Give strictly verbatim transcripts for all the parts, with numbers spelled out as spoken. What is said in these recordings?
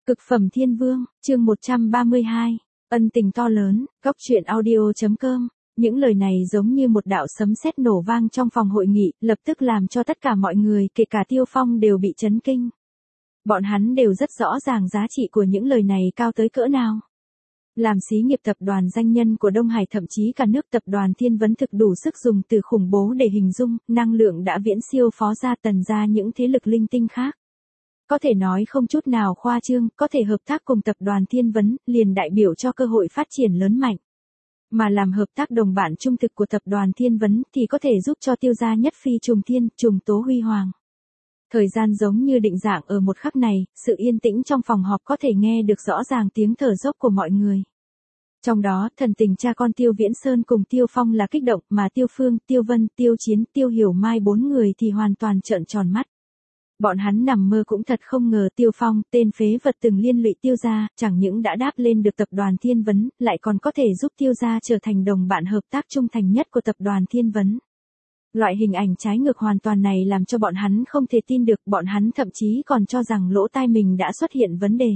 Cực phẩm thiên vương, chương một trăm ba mươi hai, ân tình to lớn, góc truyện audio.com. Những lời này giống như một đạo sấm sét nổ vang trong phòng hội nghị, lập tức làm cho tất cả mọi người, kể cả Tiêu Phong đều bị chấn kinh. Bọn hắn đều rất rõ ràng giá trị của những lời này cao tới cỡ nào. Làm xí nghiệp tập đoàn danh nhân của Đông Hải, thậm chí cả nước tập đoàn Thiên Vấn thực đủ sức dùng từ khủng bố để hình dung, năng lượng đã viễn siêu Phó Gia Tần gia những thế lực linh tinh khác. Có thể nói không chút nào khoa trương, có thể hợp tác cùng tập đoàn Thiên Vấn, liền đại biểu cho cơ hội phát triển lớn mạnh. Mà làm hợp tác đồng bạn trung thực của tập đoàn Thiên Vấn thì có thể giúp cho Tiêu gia nhất phi trùng thiên, trùng tố huy hoàng. Thời gian giống như định dạng ở một khắc này, sự yên tĩnh trong phòng họp có thể nghe được rõ ràng tiếng thở dốc của mọi người. Trong đó, thần tình cha con Tiêu Viễn Sơn cùng Tiêu Phong là kích động, mà Tiêu Phương, Tiêu Vân, Tiêu Chiến, Tiêu Hiểu Mai bốn người thì hoàn toàn trợn tròn mắt. Bọn hắn nằm mơ cũng thật không ngờ Tiêu Phong, tên phế vật từng liên lụy Tiêu gia, chẳng những đã đáp lên được tập đoàn Thiên Vấn, lại còn có thể giúp Tiêu gia trở thành đồng bạn hợp tác trung thành nhất của tập đoàn Thiên Vấn. Loại hình ảnh trái ngược hoàn toàn này làm cho bọn hắn không thể tin được, bọn hắn thậm chí còn cho rằng lỗ tai mình đã xuất hiện vấn đề.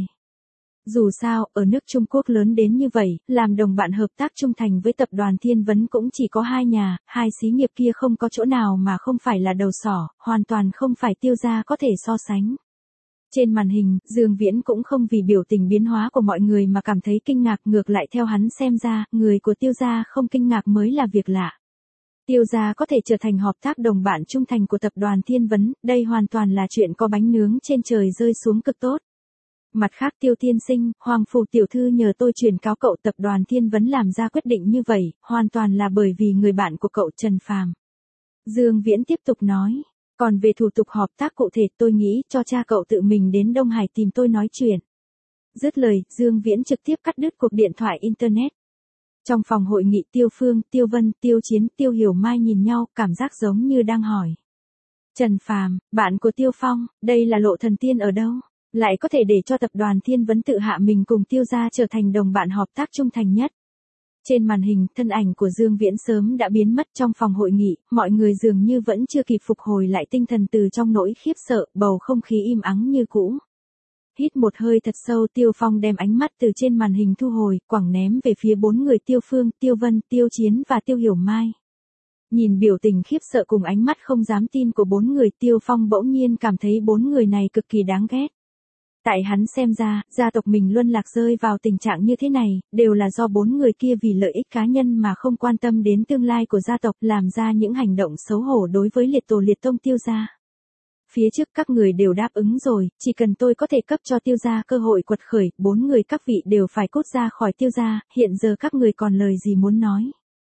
Dù sao, ở nước Trung Quốc lớn đến như vậy, làm đồng bạn hợp tác trung thành với tập đoàn Thiên Vấn cũng chỉ có hai nhà, hai xí nghiệp kia không có chỗ nào mà không phải là đầu sỏ, hoàn toàn không phải Tiêu gia có thể so sánh. Trên màn hình, Dương Viễn cũng không vì biểu tình biến hóa của mọi người mà cảm thấy kinh ngạc, ngược lại theo hắn xem ra, người của Tiêu gia không kinh ngạc mới là việc lạ. Tiêu gia có thể trở thành hợp tác đồng bạn trung thành của tập đoàn Thiên Vấn, đây hoàn toàn là chuyện có bánh nướng trên trời rơi xuống cực tốt. Mặt khác Tiêu tiên sinh, Hoàng phủ tiểu thư nhờ tôi truyền cáo cậu tập đoàn Thiên Vấn làm ra quyết định như vậy, hoàn toàn là bởi vì người bạn của cậu Trần Phàm. Dương Viễn tiếp tục nói, còn về thủ tục hợp tác cụ thể tôi nghĩ cho cha cậu tự mình đến Đông Hải tìm tôi nói chuyện. Dứt lời, Dương Viễn trực tiếp cắt đứt cuộc điện thoại Internet. Trong phòng hội nghị Tiêu Phương, Tiêu Vân, Tiêu Chiến, Tiêu Hiểu Mai nhìn nhau, cảm giác giống như đang hỏi. Trần Phàm, bạn của Tiêu Phong, đây là lộ thần tiên ở đâu? Lại có thể để cho tập đoàn Thiên Vấn tự hạ mình cùng Tiêu gia trở thành đồng bạn hợp tác trung thành nhất. Trên màn hình, thân ảnh của Dương Viễn sớm đã biến mất trong phòng hội nghị, mọi người dường như vẫn chưa kịp phục hồi lại tinh thần từ trong nỗi khiếp sợ, bầu không khí im ắng như cũ. Hít một hơi thật sâu, Tiêu Phong đem ánh mắt từ trên màn hình thu hồi, quẳng ném về phía bốn người Tiêu Phương, Tiêu Vân, Tiêu Chiến và Tiêu Hiểu Mai. Nhìn biểu tình khiếp sợ cùng ánh mắt không dám tin của bốn người, Tiêu Phong bỗng nhiên cảm thấy bốn người này cực kỳ đáng ghét. Tại hắn xem ra, gia tộc mình luân lạc rơi vào tình trạng như thế này, đều là do bốn người kia vì lợi ích cá nhân mà không quan tâm đến tương lai của gia tộc, làm ra những hành động xấu hổ đối với liệt tổ liệt tông Tiêu gia. Phía trước các người đều đáp ứng rồi, chỉ cần tôi có thể cấp cho Tiêu gia cơ hội quật khởi, bốn người các vị đều phải cút ra khỏi Tiêu gia, hiện giờ các người còn lời gì muốn nói.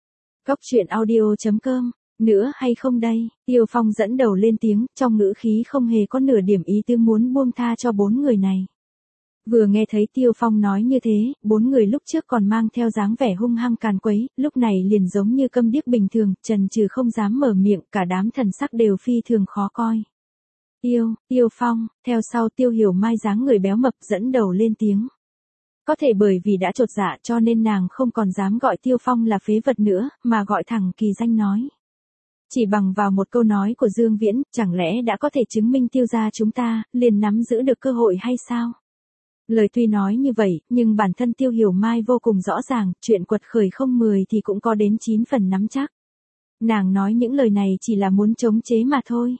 Góc truyện audio.com, nữa hay không đây? Tiêu Phong dẫn đầu lên tiếng, trong ngữ khí không hề có nửa điểm ý tứ muốn buông tha cho bốn người này. Vừa nghe thấy Tiêu Phong nói như thế, bốn người lúc trước còn mang theo dáng vẻ hung hăng càn quấy, lúc này liền giống như câm điếc bình thường, trần trừ không dám mở miệng, cả đám thần sắc đều phi thường khó coi. Tiêu, Tiêu Phong, theo sau Tiêu Hiểu Mai dáng người béo mập dẫn đầu lên tiếng. Có thể bởi vì đã chột dạ cho nên nàng không còn dám gọi Tiêu Phong là phế vật nữa, mà gọi thẳng kỳ danh nói. Chỉ bằng vào một câu nói của Dương Viễn, chẳng lẽ đã có thể chứng minh Tiêu gia chúng ta, liền nắm giữ được cơ hội hay sao? Lời tuy nói như vậy, nhưng bản thân Tiêu Hiểu Mai vô cùng rõ ràng, chuyện quật khởi không mười thì cũng có đến chín phần nắm chắc. Nàng nói những lời này chỉ là muốn chống chế mà thôi.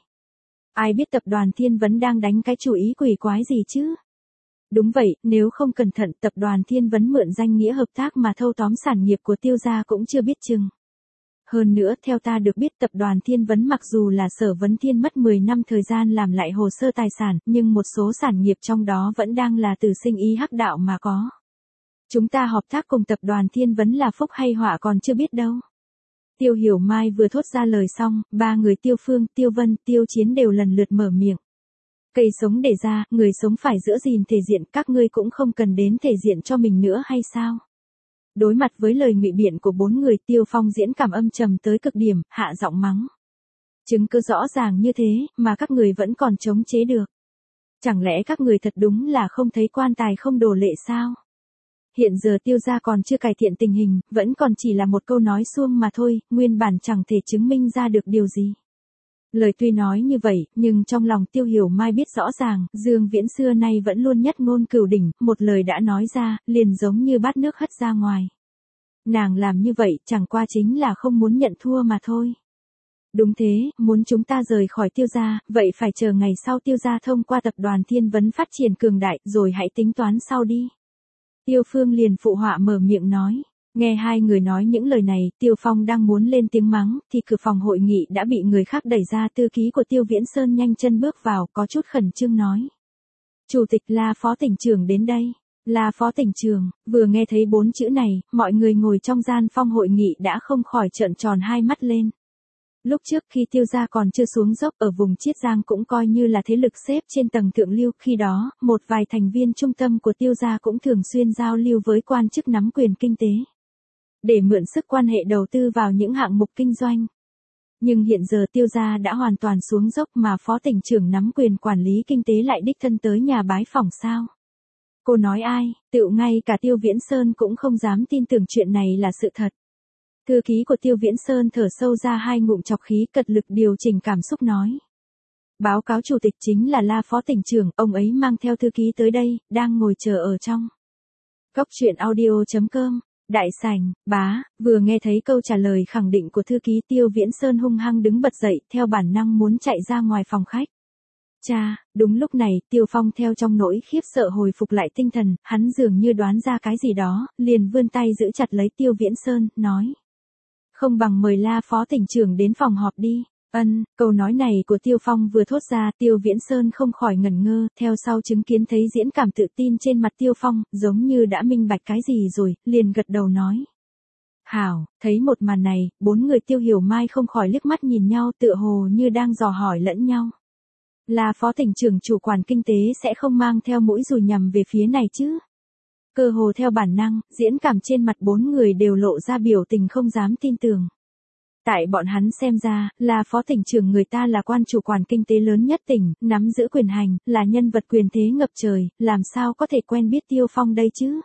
Ai biết tập đoàn Thiên Vấn đang đánh cái chủ ý quỷ quái gì chứ? Đúng vậy, nếu không cẩn thận tập đoàn Thiên Vấn mượn danh nghĩa hợp tác mà thâu tóm sản nghiệp của Tiêu gia cũng chưa biết chừng. Hơn nữa, theo ta được biết tập đoàn Thiên Vấn mặc dù là Sở Vấn Thiên mất mười năm thời gian làm lại hồ sơ tài sản, nhưng một số sản nghiệp trong đó vẫn đang là từ sinh ý hắc đạo mà có. Chúng ta hợp tác cùng tập đoàn Thiên Vấn là phúc hay họa còn chưa biết đâu. Tiêu Hiểu Mai vừa thốt ra lời xong, ba người Tiêu Phương, Tiêu Vân, Tiêu Chiến đều lần lượt mở miệng. Cây sống để ra, người sống phải giữ gìn thể diện, các ngươi cũng không cần đến thể diện cho mình nữa hay sao? Đối mặt với lời ngụy biện của bốn người, Tiêu Phong diễn cảm âm trầm tới cực điểm, hạ giọng mắng. Chứng cứ rõ ràng như thế, mà các người vẫn còn chống chế được. Chẳng lẽ các người thật đúng là không thấy quan tài không đổ lệ sao? Hiện giờ Tiêu gia còn chưa cải thiện tình hình, vẫn còn chỉ là một câu nói suông mà thôi, nguyên bản chẳng thể chứng minh ra được điều gì. Lời tuy nói như vậy, nhưng trong lòng Tiêu Hiểu Mai biết rõ ràng, Dương Viễn xưa nay vẫn luôn nhất ngôn cửu đỉnh, một lời đã nói ra, liền giống như bát nước hất ra ngoài. Nàng làm như vậy chẳng qua chính là không muốn nhận thua mà thôi. Đúng thế, muốn chúng ta rời khỏi Tiêu gia, vậy phải chờ ngày sau Tiêu gia thông qua tập đoàn Thiên Vấn phát triển cường đại, rồi hãy tính toán sau đi. Tiêu Phương liền phụ họa mở miệng nói. Nghe hai người nói những lời này, Tiêu Phong đang muốn lên tiếng mắng, thì cửa phòng hội nghị đã bị người khác đẩy ra. Thư ký của Tiêu Viễn Sơn nhanh chân bước vào, có chút khẩn trương nói. Chủ tịch La Phó tỉnh trưởng đến đây. La Phó tỉnh trưởng, vừa nghe thấy bốn chữ này, mọi người ngồi trong gian phong hội nghị đã không khỏi trợn tròn hai mắt lên. Lúc trước khi Tiêu gia còn chưa xuống dốc ở vùng Chiết Giang cũng coi như là thế lực xếp trên tầng thượng lưu, khi đó, một vài thành viên trung tâm của Tiêu gia cũng thường xuyên giao lưu với quan chức nắm quyền kinh tế. Để mượn sức quan hệ đầu tư vào những hạng mục kinh doanh. Nhưng hiện giờ Tiêu gia đã hoàn toàn xuống dốc mà phó tỉnh trưởng nắm quyền quản lý kinh tế lại đích thân tới nhà bái phỏng sao? Cô nói ai, tựu ngay cả Tiêu Viễn Sơn cũng không dám tin tưởng chuyện này là sự thật. Thư ký của Tiêu Viễn Sơn thở sâu ra hai ngụm chọc khí, cật lực điều chỉnh cảm xúc nói. Báo cáo chủ tịch, chính là La Phó tỉnh trưởng, ông ấy mang theo thư ký tới đây, đang ngồi chờ ở trong. Cốc truyện audio chấm com. Đại sảnh, bá, vừa nghe thấy câu trả lời khẳng định của thư ký, Tiêu Viễn Sơn hung hăng đứng bật dậy, theo bản năng muốn chạy ra ngoài phòng khách. Cha, đúng lúc này, Tiêu Phong theo trong nỗi khiếp sợ hồi phục lại tinh thần, hắn dường như đoán ra cái gì đó, liền vươn tay giữ chặt lấy Tiêu Viễn Sơn, nói. Không bằng mời La Phó tỉnh trưởng đến phòng họp đi. Ân, câu nói này của Tiêu Phong vừa thốt ra, Tiêu Viễn Sơn không khỏi ngẩn ngơ, theo sau chứng kiến thấy diễn cảm tự tin trên mặt Tiêu Phong, giống như đã minh bạch cái gì rồi, liền gật đầu nói. Hảo, thấy một màn này, bốn người Tiêu Hiểu Mai không khỏi liếc mắt nhìn nhau, tựa hồ như đang dò hỏi lẫn nhau. Là phó tỉnh trưởng chủ quản kinh tế sẽ không mang theo mũi dùi nhằm về phía này chứ? Cơ hồ theo bản năng, diễn cảm trên mặt bốn người đều lộ ra biểu tình không dám tin tưởng. Tại bọn hắn xem ra, là phó tỉnh trưởng người ta là quan chủ quản kinh tế lớn nhất tỉnh, nắm giữ quyền hành, là nhân vật quyền thế ngập trời, làm sao có thể quen biết Tiêu Phong đây chứ?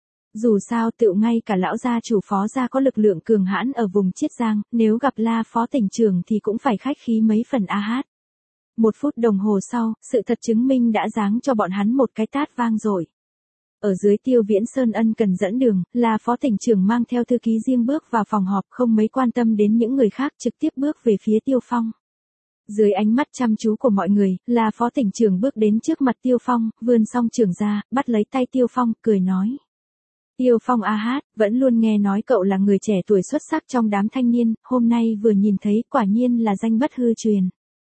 Dù sao tựu ngay cả lão gia chủ phó gia có lực lượng cường hãn ở vùng Chiết Giang, nếu gặp La Phó tỉnh trưởng thì cũng phải khách khí mấy phần a hát. Một phút đồng hồ sau, sự thật chứng minh đã giáng cho bọn hắn một cái tát vang rồi. Ở dưới Tiêu Viễn Sơn ân cần dẫn đường, là phó tỉnh trưởng mang theo thư ký riêng bước vào phòng họp, không mấy quan tâm đến những người khác, trực tiếp bước về phía Tiêu Phong. Dưới ánh mắt chăm chú của mọi người, là phó tỉnh trưởng bước đến trước mặt Tiêu Phong, vươn song trưởng ra, bắt lấy tay Tiêu Phong, cười nói. Tiêu Phong a hát, vẫn luôn nghe nói cậu là người trẻ tuổi xuất sắc trong đám thanh niên, hôm nay vừa nhìn thấy, quả nhiên là danh bất hư truyền.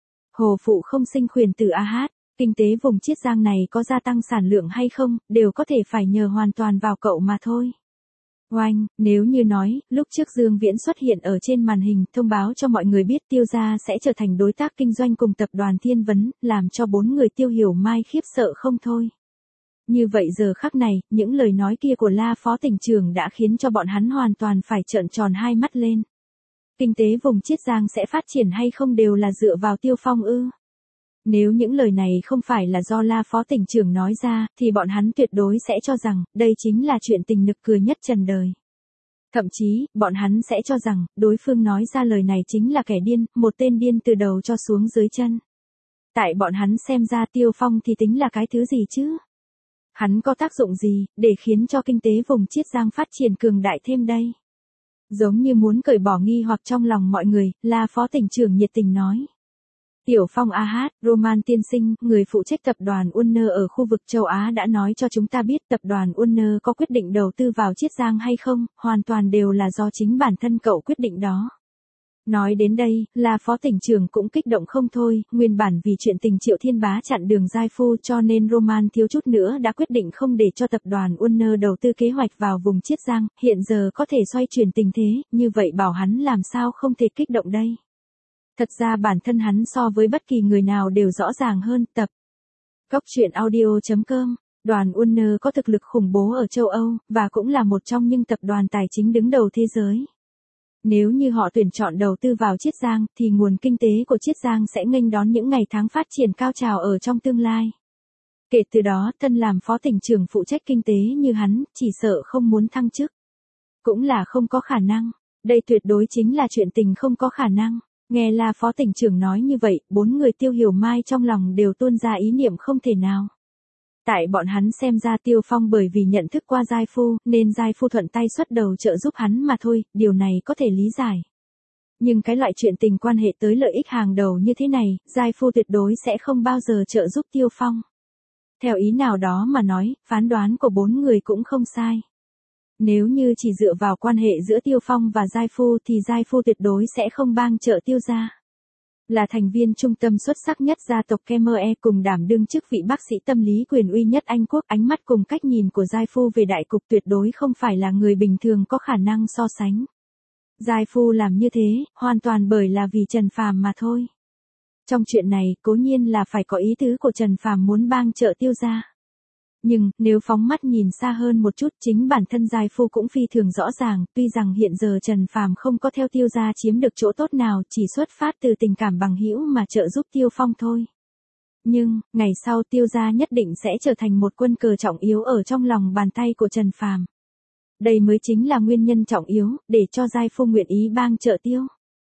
Hồ phụ không sinh khuyển tử a hát. Kinh tế vùng Chiết Giang này có gia tăng sản lượng hay không, đều có thể phải nhờ hoàn toàn vào cậu mà thôi. Oanh, nếu như nói, lúc trước Dương Viễn xuất hiện ở trên màn hình, thông báo cho mọi người biết Tiêu gia sẽ trở thành đối tác kinh doanh cùng tập đoàn Thiên Vấn, làm cho bốn người Tiêu Hiểu Mai khiếp sợ không thôi. Như vậy giờ khắc này, những lời nói kia của La Phó tỉnh trưởng đã khiến cho bọn hắn hoàn toàn phải trợn tròn hai mắt lên. Kinh tế vùng Chiết Giang sẽ phát triển hay không đều là dựa vào Tiêu Phong ư? Nếu những lời này không phải là do La Phó tỉnh trưởng nói ra, thì bọn hắn tuyệt đối sẽ cho rằng, đây chính là chuyện tình nực cười nhất trần đời. Thậm chí, bọn hắn sẽ cho rằng, đối phương nói ra lời này chính là kẻ điên, một tên điên từ đầu cho xuống dưới chân. Tại bọn hắn xem ra Tiêu Phong thì tính là cái thứ gì chứ? Hắn có tác dụng gì, để khiến cho kinh tế vùng Chiết Giang phát triển cường đại thêm đây? Giống như muốn cởi bỏ nghi hoặc trong lòng mọi người, La Phó tỉnh trưởng nhiệt tình nói. Tiểu Phong a hát, Roman tiên sinh, người phụ trách tập đoàn Warner ở khu vực châu Á đã nói cho chúng ta biết tập đoàn Warner có quyết định đầu tư vào Chiết Giang hay không, hoàn toàn đều là do chính bản thân cậu quyết định đó. Nói đến đây, là phó tỉnh trưởng cũng kích động không thôi, nguyên bản vì chuyện tình Triệu Thiên Bá chặn đường giai phu cho nên Roman thiếu chút nữa đã quyết định không để cho tập đoàn Warner đầu tư kế hoạch vào vùng Chiết Giang, hiện giờ có thể xoay chuyển tình thế, như vậy bảo hắn làm sao không thể kích động đây. Thật ra bản thân hắn so với bất kỳ người nào đều rõ ràng hơn. Tập Cốc truyện audio chấm com. Đoàn Warner có thực lực khủng bố ở châu Âu, và cũng là một trong những tập đoàn tài chính đứng đầu thế giới. Nếu như họ tuyển chọn đầu tư vào Chiết Giang, thì nguồn kinh tế của Chiết Giang sẽ nghênh đón những ngày tháng phát triển cao trào ở trong tương lai. Kể từ đó, thân làm phó tỉnh trưởng phụ trách kinh tế như hắn, chỉ sợ không muốn thăng chức. Cũng là không có khả năng. Đây tuyệt đối chính là chuyện tình không có khả năng. Nghe La Phó tỉnh trưởng nói như vậy, bốn người Tiêu Hiểu Mai trong lòng đều tuôn ra ý niệm không thể nào. Tại bọn hắn xem ra Tiêu Phong bởi vì nhận thức qua giai phu, nên giai phu thuận tay xuất đầu trợ giúp hắn mà thôi, điều này có thể lý giải. Nhưng cái loại chuyện tình quan hệ tới lợi ích hàng đầu như thế này, giai phu tuyệt đối sẽ không bao giờ trợ giúp Tiêu Phong. Theo ý nào đó mà nói, phán đoán của bốn người cũng không sai. Nếu như chỉ dựa vào quan hệ giữa Tiêu Phong và giai phu thì giai phu tuyệt đối sẽ không bang trợ Tiêu gia. Là thành viên trung tâm xuất sắc nhất gia tộc Khmer cùng đảm đương chức vị bác sĩ tâm lý quyền uy nhất Anh quốc, ánh mắt cùng cách nhìn của giai phu về đại cục tuyệt đối không phải là người bình thường có khả năng so sánh. Giai phu làm như thế, hoàn toàn bởi là vì Trần Phàm mà thôi. Trong chuyện này, cố nhiên là phải có ý tứ của Trần Phàm muốn bang trợ Tiêu gia. Nhưng, nếu phóng mắt nhìn xa hơn một chút, chính bản thân giai phu cũng phi thường rõ ràng, tuy rằng hiện giờ Trần Phàm không có theo Tiêu gia chiếm được chỗ tốt nào, chỉ xuất phát từ tình cảm bằng hữu mà trợ giúp Tiêu Phong thôi. Nhưng, ngày sau Tiêu gia nhất định sẽ trở thành một quân cờ trọng yếu ở trong lòng bàn tay của Trần Phàm. Đây mới chính là nguyên nhân trọng yếu, để cho giai phu nguyện ý bang trợ Tiêu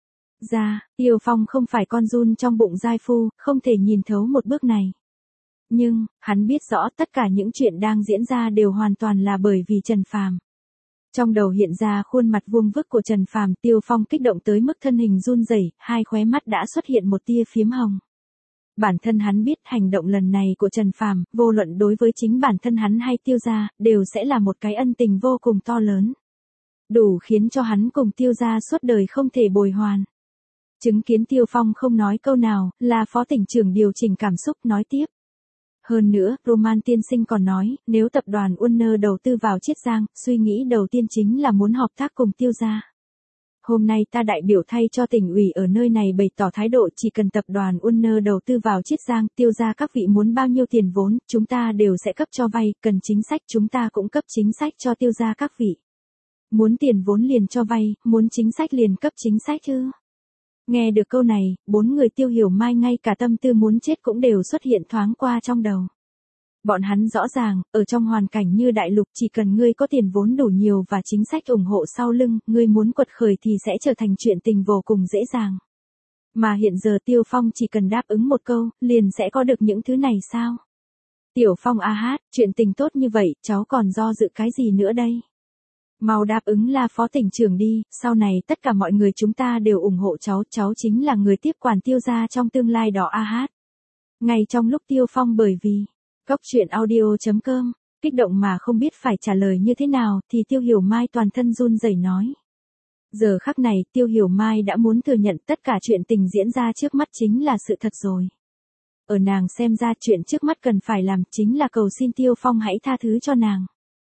gia. Tiêu Phong không phải con giun trong bụng giai phu, không thể nhìn thấu một bước này. Nhưng, hắn biết rõ tất cả những chuyện đang diễn ra đều hoàn toàn là bởi vì Trần Phàm. Trong đầu hiện ra khuôn mặt vuông vức của Trần Phàm, Tiêu Phong kích động tới mức thân hình run rẩy, hai khóe mắt đã xuất hiện một tia phiếm hồng. Bản thân hắn biết hành động lần này của Trần Phàm, vô luận đối với chính bản thân hắn hay Tiêu gia, đều sẽ là một cái ân tình vô cùng to lớn. Đủ khiến cho hắn cùng Tiêu gia suốt đời không thể bồi hoàn. Chứng kiến Tiêu Phong không nói câu nào, là phó tỉnh trưởng điều chỉnh cảm xúc nói tiếp. Hơn nữa, Roman tiên sinh còn nói, nếu tập đoàn Warner đầu tư vào Chiết Giang, suy nghĩ đầu tiên chính là muốn hợp tác cùng Tiêu gia. Hôm nay ta đại biểu thay cho tỉnh ủy ở nơi này bày tỏ thái độ, chỉ cần tập đoàn Warner đầu tư vào Chiết Giang, Tiêu gia các vị muốn bao nhiêu tiền vốn, chúng ta đều sẽ cấp cho vay, cần chính sách chúng ta cũng cấp chính sách cho Tiêu gia các vị. Muốn tiền vốn liền cho vay, muốn chính sách liền cấp chính sách chứ. Nghe được câu này, bốn người Tiêu Hiểu Mai ngay cả tâm tư muốn chết cũng đều xuất hiện thoáng qua trong đầu. Bọn hắn rõ ràng, ở trong hoàn cảnh như đại lục chỉ cần ngươi có tiền vốn đủ nhiều và chính sách ủng hộ sau lưng, ngươi muốn quật khởi thì sẽ trở thành chuyện tình vô cùng dễ dàng. Mà hiện giờ Tiêu Phong chỉ cần đáp ứng một câu, liền sẽ có được những thứ này sao? Tiểu Phong a hát, chuyện tình tốt như vậy, cháu còn do dự cái gì nữa đây? Mau đáp ứng là phó tỉnh trưởng đi, sau này tất cả mọi người chúng ta đều ủng hộ cháu, cháu chính là người tiếp quản Tiêu gia trong tương lai đó a hát. Ngay trong lúc Tiêu Phong bởi vì, cốc truyện audio chấm com, kích động mà không biết phải trả lời như thế nào, thì Tiêu Hiểu Mai toàn thân run rẩy nói. Giờ khắc này, Tiêu Hiểu Mai đã muốn thừa nhận tất cả chuyện tình diễn ra trước mắt chính là sự thật rồi. Ở nàng xem ra chuyện trước mắt cần phải làm chính là cầu xin Tiêu Phong hãy tha thứ cho nàng.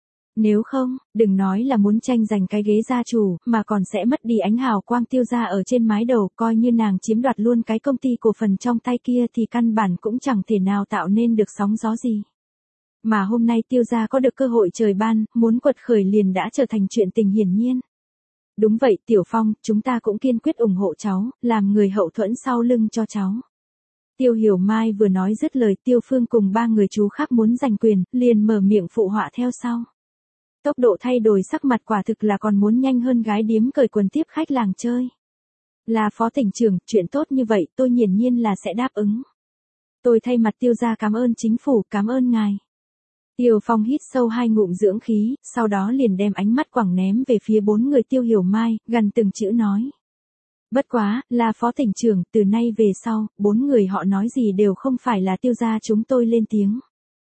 Nếu không, đừng nói là muốn tranh giành cái ghế gia chủ, mà còn sẽ mất đi ánh hào quang Tiêu gia ở trên mái đầu, coi như nàng chiếm đoạt luôn cái công ty cổ phần trong tay kia thì căn bản cũng chẳng thể nào tạo nên được sóng gió gì. Mà hôm nay Tiêu gia có được cơ hội trời ban, muốn quật khởi liền đã trở thành chuyện tình hiển nhiên. Đúng vậy Tiểu Phong, chúng ta cũng kiên quyết ủng hộ cháu, làm người hậu thuẫn sau lưng cho cháu. Tiêu Hiểu Mai vừa nói dứt lời, Tiêu Phương cùng ba người chú khác muốn giành quyền, liền mở miệng phụ họa theo sau. Tốc độ thay đổi sắc mặt quả thực là còn muốn nhanh hơn gái điếm cởi quần tiếp khách làng chơi. Là phó tỉnh trưởng, chuyện tốt như vậy tôi hiển nhiên là sẽ đáp ứng. Tôi thay mặt Tiêu gia cảm ơn chính phủ, cảm ơn ngài. Tiêu Phong hít sâu hai ngụm dưỡng khí, sau đó liền đem ánh mắt quẳng ném về phía bốn người Tiêu Hiểu Mai, gần từng chữ nói. Bất quá, là phó tỉnh trưởng, từ nay về sau, bốn người họ nói gì đều không phải là Tiêu gia chúng tôi lên tiếng.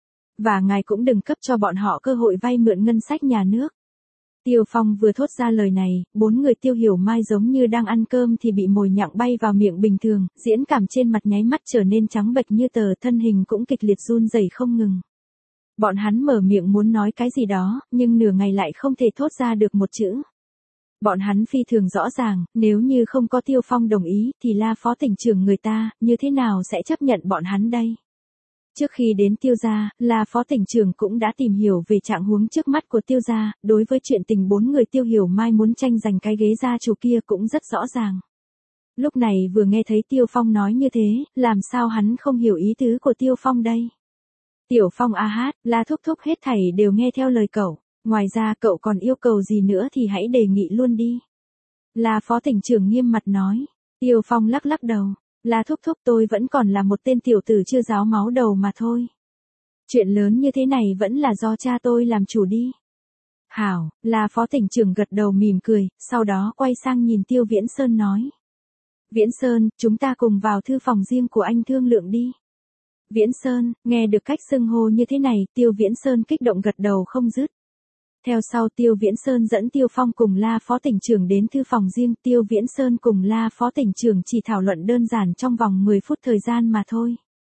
Và ngài cũng đừng cấp cho bọn họ cơ hội vay mượn ngân sách nhà nước. Tiêu Phong vừa thốt ra lời này, bốn người Tiêu Hiểu Mai giống như đang ăn cơm thì bị mồi nhặng bay vào miệng bình thường, diễn cảm trên mặt nháy mắt trở nên trắng bệch như tờ, thân hình cũng kịch liệt run rẩy không ngừng. Bọn hắn mở miệng muốn nói cái gì đó, nhưng nửa ngày lại không thể thốt ra được một chữ. Bọn hắn phi thường rõ ràng, nếu như không có Tiêu Phong đồng ý, thì là phó tỉnh trưởng người ta, như thế nào sẽ chấp nhận bọn hắn đây? Trước khi đến Tiêu gia, là phó tỉnh trưởng cũng đã tìm hiểu về trạng huống trước mắt của Tiêu gia, đối với chuyện tình bốn người Tiêu Hiểu Mai muốn tranh giành cái ghế gia chủ kia cũng rất rõ ràng. Lúc này vừa nghe thấy Tiêu Phong nói như thế, làm sao hắn không hiểu ý tứ của Tiêu Phong đây? Tiểu Phong a hát, là thúc thúc hết thảy đều nghe theo lời cậu, ngoài ra cậu còn yêu cầu gì nữa thì hãy đề nghị luôn đi. Là phó tỉnh trưởng nghiêm mặt nói. Tiêu Phong lắc lắc đầu, La thúc thúc tôi vẫn còn là một tên tiểu tử chưa ráo máu đầu mà thôi. Chuyện lớn như thế này vẫn là do cha tôi làm chủ đi. Hảo, là phó tỉnh trưởng gật đầu mỉm cười, sau đó quay sang nhìn Tiêu Viễn Sơn nói. Viễn Sơn, chúng ta cùng vào thư phòng riêng của anh thương lượng đi. Viễn Sơn, nghe được cách xưng hô như thế này, Tiêu Viễn Sơn kích động gật đầu không dứt. Theo sau Tiêu Viễn Sơn dẫn Tiêu Phong cùng La phó tỉnh trưởng đến thư phòng riêng, Tiêu Viễn Sơn cùng La phó tỉnh trưởng chỉ thảo luận đơn giản trong vòng mười phút thời gian mà thôi.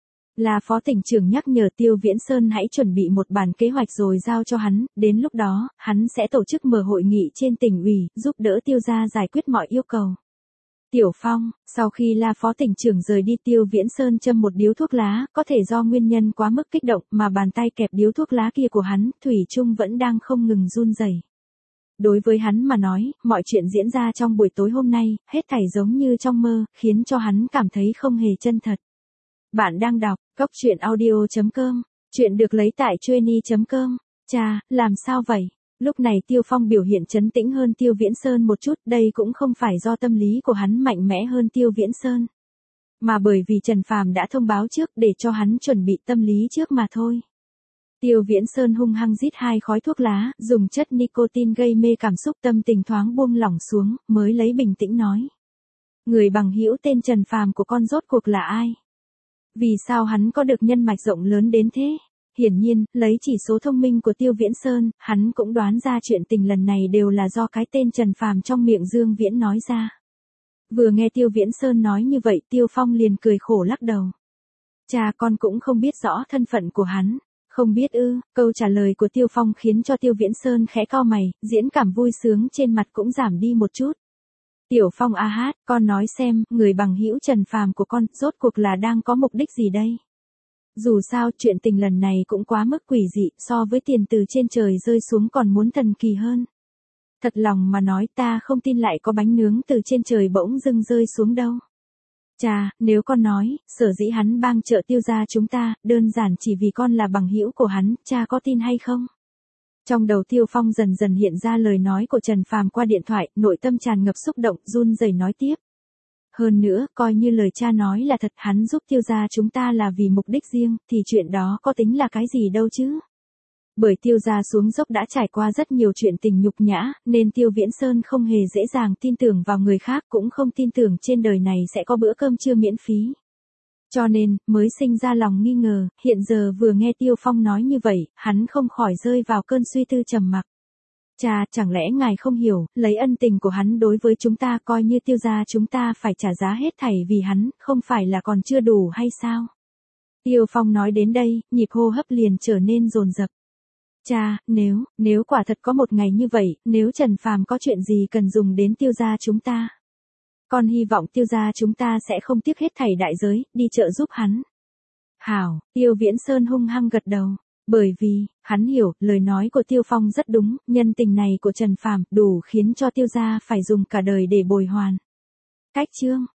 La phó tỉnh trưởng nhắc nhở Tiêu Viễn Sơn hãy chuẩn bị một bản kế hoạch rồi giao cho hắn, đến lúc đó, hắn sẽ tổ chức mở hội nghị trên tỉnh ủy, giúp đỡ Tiêu gia giải quyết mọi yêu cầu. Tiểu Phong, sau khi La phó tỉnh trưởng rời đi, Tiêu Viễn Sơn châm một điếu thuốc lá, có thể do nguyên nhân quá mức kích động mà bàn tay kẹp điếu thuốc lá kia của hắn, thủy chung vẫn đang không ngừng run rẩy. Đối với hắn mà nói, mọi chuyện diễn ra trong buổi tối hôm nay, hết thảy giống như trong mơ, khiến cho hắn cảm thấy không hề chân thật. Bạn đang đọc Cốc Truyện Audio chấm com, chuyện được lấy tại Chueny chấm com. Chà, làm sao vậy? Lúc này Tiêu Phong biểu hiện trấn tĩnh hơn Tiêu Viễn Sơn một chút, đây cũng không phải do tâm lý của hắn mạnh mẽ hơn Tiêu Viễn Sơn, mà bởi vì Trần Phàm đã thông báo trước để cho hắn chuẩn bị tâm lý trước mà thôi. Tiêu Viễn Sơn hung hăng rít hai khói thuốc lá, dùng chất nicotine gây mê cảm xúc, tâm tình thoáng buông lỏng xuống, mới lấy bình tĩnh nói. Người bằng hữu tên Trần Phàm của con rốt cuộc là ai? Vì sao hắn có được nhân mạch rộng lớn đến thế? Hiển nhiên, lấy chỉ số thông minh của Tiêu Viễn Sơn, hắn cũng đoán ra chuyện tình lần này đều là do cái tên Trần Phàm trong miệng Dương Viễn nói ra. Vừa nghe Tiêu Viễn Sơn nói như vậy, Tiêu Phong liền cười khổ lắc đầu. Cha, con cũng không biết rõ thân phận của hắn. Không biết ư? Câu trả lời của Tiêu Phong khiến cho Tiêu Viễn Sơn khẽ cau mày, diễn cảm vui sướng trên mặt cũng giảm đi một chút. Tiểu Phong a hát, con nói xem, người bằng hữu Trần Phàm của con, rốt cuộc là đang có mục đích gì đây? Dù sao, chuyện tình lần này cũng quá mức quỷ dị, so với tiền từ trên trời rơi xuống còn muốn thần kỳ hơn. Thật lòng mà nói, ta không tin lại có bánh nướng từ trên trời bỗng dưng rơi xuống đâu. Chà, nếu con nói, sở dĩ hắn bang trợ Tiêu gia chúng ta, đơn giản chỉ vì con là bằng hữu của hắn, cha có tin hay không? Trong đầu Tiêu Phong dần dần hiện ra lời nói của Trần Phàm qua điện thoại, nội tâm tràn ngập xúc động, run rẩy nói tiếp. Hơn nữa, coi như lời cha nói là thật, hắn giúp Tiêu gia chúng ta là vì mục đích riêng, thì chuyện đó có tính là cái gì đâu chứ? Bởi Tiêu gia xuống dốc đã trải qua rất nhiều chuyện tình nhục nhã, nên Tiêu Viễn Sơn không hề dễ dàng tin tưởng vào người khác, cũng không tin tưởng trên đời này sẽ có bữa cơm trưa miễn phí. Cho nên, mới sinh ra lòng nghi ngờ, hiện giờ vừa nghe Tiêu Phong nói như vậy, hắn không khỏi rơi vào cơn suy tư trầm mặc. Cha, chẳng lẽ ngài không hiểu, lấy ân tình của hắn đối với chúng ta, coi như Tiêu gia chúng ta phải trả giá hết thảy vì hắn, không phải là còn chưa đủ hay sao? Tiêu Phong nói đến đây, nhịp hô hấp liền trở nên dồn dập. Cha, nếu, nếu quả thật có một ngày như vậy, nếu Trần Phàm có chuyện gì cần dùng đến Tiêu gia chúng ta, con hy vọng Tiêu gia chúng ta sẽ không tiếc hết thảy đại giới, đi trợ giúp hắn. Hảo, Tiêu Viễn Sơn hung hăng gật đầu, bởi vì, hắn hiểu, lời nói của Tiêu Phong rất đúng, nhân tình này của Trần Phàm đủ khiến cho Tiêu gia phải dùng cả đời để bồi hoàn. Cách chương